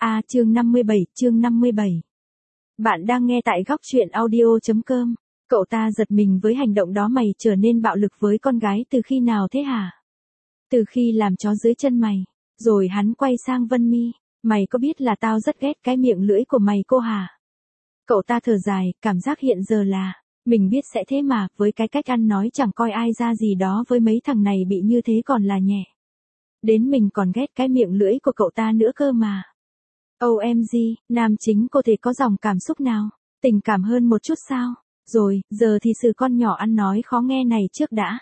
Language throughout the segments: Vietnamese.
Chương 57. Bạn đang nghe tại góc truyện audio.com. Cậu ta giật mình với hành động đó. Mày trở nên bạo lực với con gái từ khi nào thế hả? Từ khi làm chó dưới chân mày. Rồi hắn quay sang Vân Mi. Mày có biết là tao rất ghét cái miệng lưỡi của mày cô hả? Cậu ta thở dài, cảm giác hiện giờ là, mình biết sẽ thế mà, với cái cách ăn nói chẳng coi ai ra gì đó với mấy thằng này bị như thế còn là nhẹ. Đến mình còn ghét cái miệng lưỡi của cậu ta nữa cơ mà. OMG, nam chính cô thể có dòng cảm xúc nào, tình cảm hơn một chút sao? Rồi, giờ thì sự con nhỏ ăn nói khó nghe này trước đã.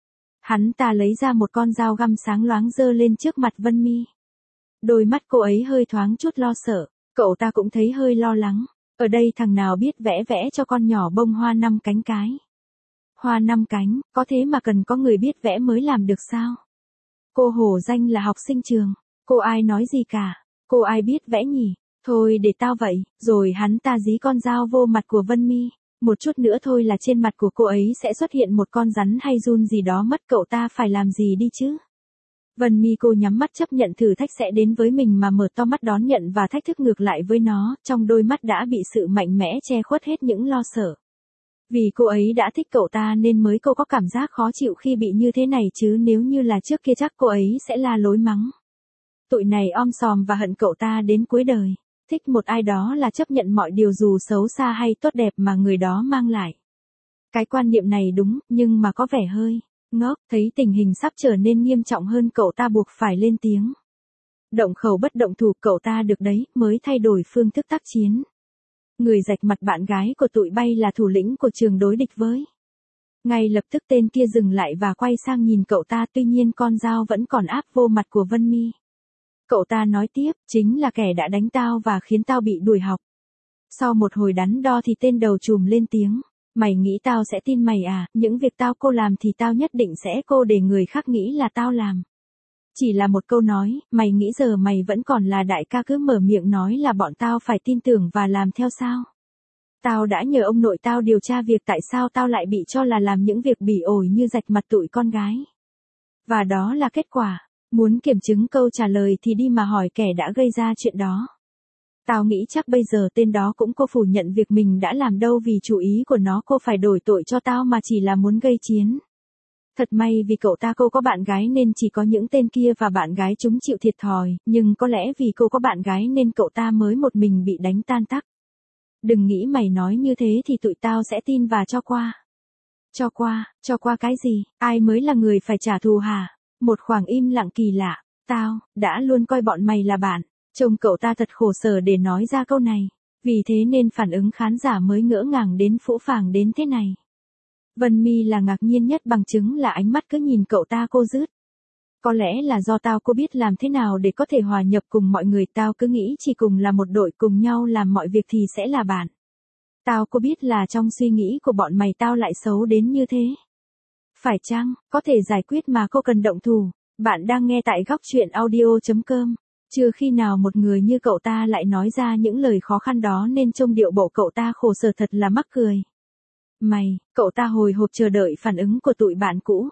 Hắn ta lấy ra một con dao găm sáng loáng giơ lên trước mặt Vân Mi. Đôi mắt cô ấy hơi thoáng chút lo sợ, cậu ta cũng thấy hơi lo lắng. Ở đây thằng nào biết vẽ cho con nhỏ bông hoa 5 cánh cái. Hoa 5 cánh, có thế mà cần có người biết vẽ mới làm được sao? Cô hổ danh là học sinh trường, cô ai nói gì cả, cô ai biết vẽ nhỉ? Thôi để tao vậy. Rồi hắn ta dí con dao vô mặt của Vân Mi. Một chút nữa thôi là trên mặt của cô ấy sẽ xuất hiện một con rắn hay giun gì đó mất, cậu ta phải làm gì đi chứ? Vân Mi cô nhắm mắt chấp nhận thử thách sẽ đến với mình mà mở to mắt đón nhận và thách thức ngược lại với nó, trong đôi mắt đã bị sự mạnh mẽ che khuất hết những lo sợ. Vì cô ấy đã thích cậu ta nên mới cô có cảm giác khó chịu khi bị như thế này chứ nếu như là trước kia chắc cô ấy sẽ la lối mắng. Tụi này om sòm và hận cậu ta đến cuối đời. Thích một ai đó là chấp nhận mọi điều dù xấu xa hay tốt đẹp mà người đó mang lại. Cái quan niệm này đúng, nhưng mà có vẻ hơi ngốc. Thấy tình hình sắp trở nên nghiêm trọng hơn, cậu ta buộc phải lên tiếng. Động khẩu bất động thủ, cậu ta được đấy, mới thay đổi phương thức tác chiến. Người rạch mặt bạn gái của tụi bay là thủ lĩnh của trường đối địch với. Ngay lập tức tên kia dừng lại và quay sang nhìn cậu ta, tuy nhiên con dao vẫn còn áp vô mặt của Vân Mi. Cậu ta nói tiếp, chính là kẻ đã đánh tao và khiến tao bị đuổi học. Sau một hồi đắn đo thì tên đầu trùm lên tiếng. Mày nghĩ tao sẽ tin mày à? Những việc tao cô làm thì tao nhất định sẽ cô để người khác nghĩ là tao làm. Chỉ là một câu nói, mày nghĩ giờ mày vẫn còn là đại ca cứ mở miệng nói là bọn tao phải tin tưởng và làm theo sao? Tao đã nhờ ông nội tao điều tra việc tại sao tao lại bị cho là làm những việc bỉ ổi như rạch mặt tụi con gái. Và đó là kết quả. Muốn kiểm chứng câu trả lời thì đi mà hỏi kẻ đã gây ra chuyện đó. Tao nghĩ chắc bây giờ tên đó cũng cô phủ nhận việc mình đã làm đâu, vì chủ ý của nó cô phải đổi tội cho tao mà chỉ là muốn gây chiến. Thật may vì cậu ta cô có bạn gái nên chỉ có những tên kia và bạn gái chúng chịu thiệt thòi, nhưng có lẽ vì cô có bạn gái nên cậu ta mới một mình bị đánh tan tác. Đừng nghĩ mày nói như thế thì tụi tao sẽ tin và cho qua. Cho qua cái gì? Ai mới là người phải trả thù hả? Một khoảng im lặng kỳ lạ. Tao đã luôn coi bọn mày là bạn. Trông cậu ta thật khổ sở để nói ra câu này. Vì thế nên phản ứng khán giả mới ngỡ ngàng đến phũ phàng đến thế này. Vân Mi là ngạc nhiên nhất, bằng chứng là ánh mắt cứ nhìn cậu ta cô rứt. Có lẽ là do tao cô biết làm thế nào để có thể hòa nhập cùng mọi người, tao cứ nghĩ chỉ cùng là một đội cùng nhau làm mọi việc thì sẽ là bạn. Tao có biết là trong suy nghĩ của bọn mày tao lại xấu đến như thế. Phải chăng, có thể giải quyết mà cô cần động thủ. Bạn đang nghe tại góc truyện audio.com. Chưa khi nào một người như cậu ta lại nói ra những lời khó khăn đó nên trông điệu bộ cậu ta khổ sở thật là mắc cười. Cậu ta hồi hộp chờ đợi phản ứng của tụi bạn cũ.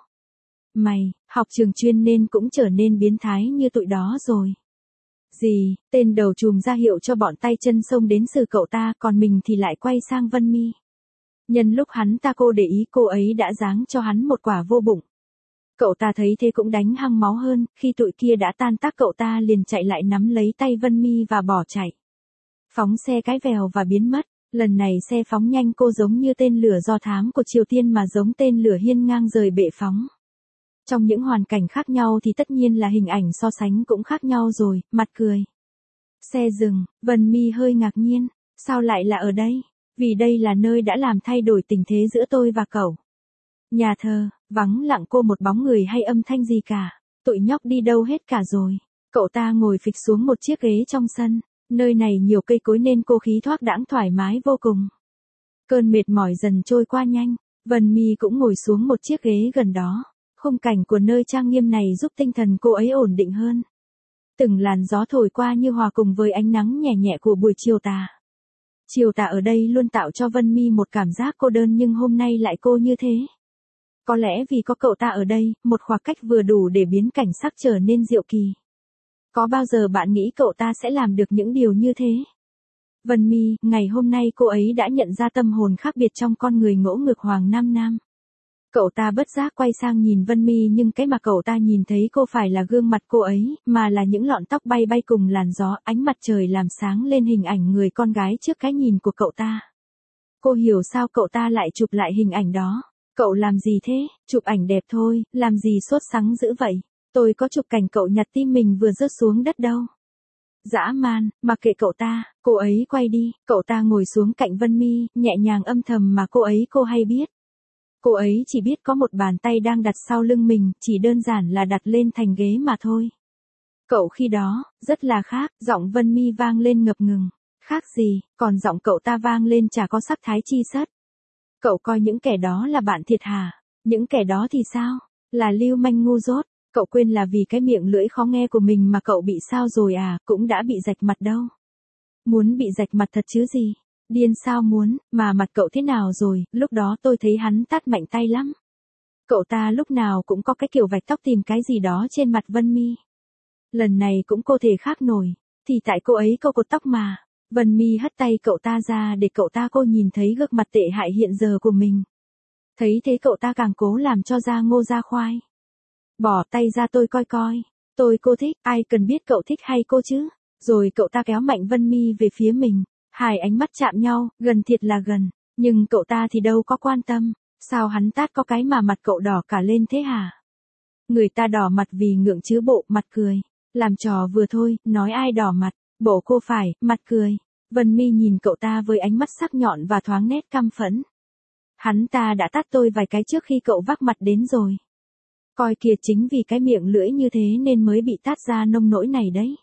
Học trường chuyên nên cũng trở nên biến thái như tụi đó rồi. Gì? Tên đầu trùm ra hiệu cho bọn tay chân xông đến xử cậu ta, còn mình thì lại quay sang Vân Mi. Nhân lúc hắn ta cô để ý, cô ấy đã giáng cho hắn một quả vô bụng. Cậu ta thấy thế cũng đánh hăng máu hơn, khi tụi kia đã tan tác cậu ta liền chạy lại nắm lấy tay Vân Mi và bỏ chạy. Phóng xe cái vèo và biến mất. Lần này xe phóng nhanh, cô giống như tên lửa do thám của Triều Tiên mà giống tên lửa hiên ngang rời bệ phóng. Trong những hoàn cảnh khác nhau thì tất nhiên là hình ảnh so sánh cũng khác nhau rồi, mặt cười. Xe dừng, Vân Mi hơi ngạc nhiên, sao lại là ở đây? Vì đây là nơi đã làm thay đổi tình thế giữa tôi và cậu. Nhà thờ, vắng lặng, cô một bóng người hay âm thanh gì cả. Tụi nhóc đi đâu hết cả rồi? Cậu ta ngồi phịch xuống một chiếc ghế trong sân. Nơi này nhiều cây cối nên cô khí thoáng đãng thoải mái vô cùng. Cơn mệt mỏi dần trôi qua nhanh. Vân Mi cũng ngồi xuống một chiếc ghế gần đó. Khung cảnh của nơi trang nghiêm này giúp tinh thần cô ấy ổn định hơn. Từng làn gió thổi qua như hòa cùng với ánh nắng nhẹ nhẹ của buổi chiều tà. Chiều tà ở đây luôn tạo cho Vân Mi một cảm giác cô đơn, nhưng hôm nay lại cô như thế. Có lẽ vì có cậu ta ở đây, một khoảng cách vừa đủ để biến cảnh sắc trở nên diệu kỳ. Có bao giờ bạn nghĩ cậu ta sẽ làm được những điều như thế? Vân Mi, ngày hôm nay cô ấy đã nhận ra tâm hồn khác biệt trong con người ngỗ ngược Hoàng Nam Nam. Cậu ta bất giác quay sang nhìn Vân Mi nhưng cái mà cậu ta nhìn thấy cô phải là gương mặt cô ấy, mà là những lọn tóc bay bay cùng làn gió, ánh mặt trời làm sáng lên hình ảnh người con gái trước cái nhìn của cậu ta. Cô hiểu sao cậu ta lại chụp lại hình ảnh đó. Cậu làm gì thế? Chụp ảnh đẹp thôi, làm gì sốt sắng dữ vậy? Tôi có chụp cảnh cậu nhặt tim mình vừa rớt xuống đất đâu. Dã man, mặc kệ cậu ta, cô ấy quay đi, cậu ta ngồi xuống cạnh Vân Mi, nhẹ nhàng âm thầm mà cô hay biết. Cô ấy chỉ biết có một bàn tay đang đặt sau lưng mình, chỉ đơn giản là đặt lên thành ghế mà thôi. Cậu khi đó, rất là khác, giọng Vân Mi vang lên ngập ngừng. Khác gì, còn giọng cậu ta vang lên chả có sắc thái chi sất. Cậu coi những kẻ đó là bạn thiệt hả? Những kẻ đó thì sao? Là lưu manh ngu dốt. Cậu quên là vì cái miệng lưỡi khó nghe của mình mà cậu bị sao rồi à, cũng đã bị rạch mặt đâu. Muốn bị rạch mặt thật chứ gì? Điên sao muốn, mà mặt cậu thế nào rồi, lúc đó tôi thấy hắn tát mạnh tay lắm. Cậu ta lúc nào cũng có cái kiểu vạch tóc tìm cái gì đó trên mặt Vân Mi. Lần này cũng cô thể khác nổi, thì tại cô ấy câu cột tóc mà. Vân Mi hất tay cậu ta ra để cậu ta cô nhìn thấy gương mặt tệ hại hiện giờ của mình. Thấy thế cậu ta càng cố làm cho da ngô da khoai. Bỏ tay ra tôi coi coi. Tôi cô thích, ai cần biết cậu thích hay cô chứ. Rồi cậu ta kéo mạnh Vân Mi về phía mình. Hai ánh mắt chạm nhau, gần thiệt là gần. Nhưng cậu ta thì đâu có quan tâm. Sao hắn tát có cái mà mặt cậu đỏ cả lên thế hả? Người ta đỏ mặt vì ngượng chứ bộ, mặt cười. Làm trò vừa thôi, nói ai đỏ mặt. Bộ cô phải, mặt cười. Vân Mi nhìn cậu ta với ánh mắt sắc nhọn và thoáng nét căm phẫn. Hắn ta đã tát tôi vài cái trước khi cậu vác mặt đến rồi. Coi kìa, chính vì cái miệng lưỡi như thế nên mới bị tát ra nông nỗi này đấy.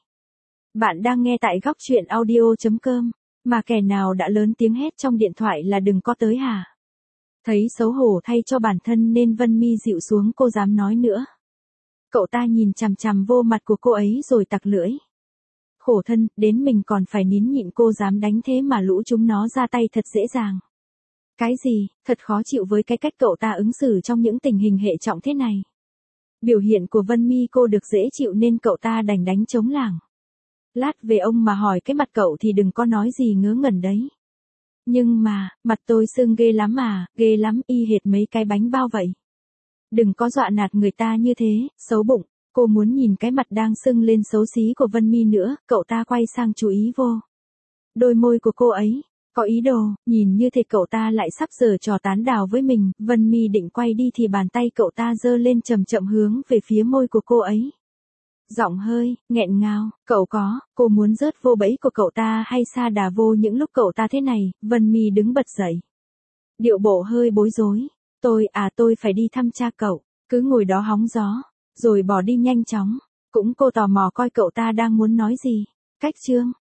Bạn đang nghe tại góc truyện audio.com, mà kẻ nào đã lớn tiếng hét trong điện thoại là đừng có tới hả? Thấy xấu hổ thay cho bản thân nên Vân Mi dịu xuống, cô dám nói nữa. Cậu ta nhìn chằm chằm vô mặt của cô ấy rồi tặc lưỡi. Khổ thân, đến mình còn phải nín nhịn, cô dám đánh thế mà lũ chúng nó ra tay thật dễ dàng. Cái gì, thật khó chịu với cái cách cậu ta ứng xử trong những tình hình hệ trọng thế này. Biểu hiện của Vân Mi cô được dễ chịu nên cậu ta đành đánh trống lảng. Lát về ông mà hỏi cái mặt cậu thì đừng có nói gì ngớ ngẩn đấy. Nhưng mà, mặt tôi sưng ghê lắm à, ghê lắm, y hệt mấy cái bánh bao vậy. Đừng có dọa nạt người ta như thế, xấu bụng. Cô muốn nhìn cái mặt đang sưng lên xấu xí của Vân Mi nữa, cậu ta quay sang chú ý vô. Đôi môi của cô ấy, có ý đồ, nhìn như thế cậu ta lại sắp giở trò tán đào với mình. Vân Mi định quay đi thì bàn tay cậu ta giơ lên chậm chậm hướng về phía môi của cô ấy. Giọng hơi, nghẹn ngào, cô muốn rớt vô bẫy của cậu ta hay sa đà vô những lúc cậu ta thế này. Vân Mi đứng bật dậy. Điệu bộ hơi bối rối. Tôi phải đi thăm cha cậu, cứ ngồi đó hóng gió. Rồi bỏ đi nhanh chóng. Cũng cô tò mò coi cậu ta đang muốn nói gì. Cách chương.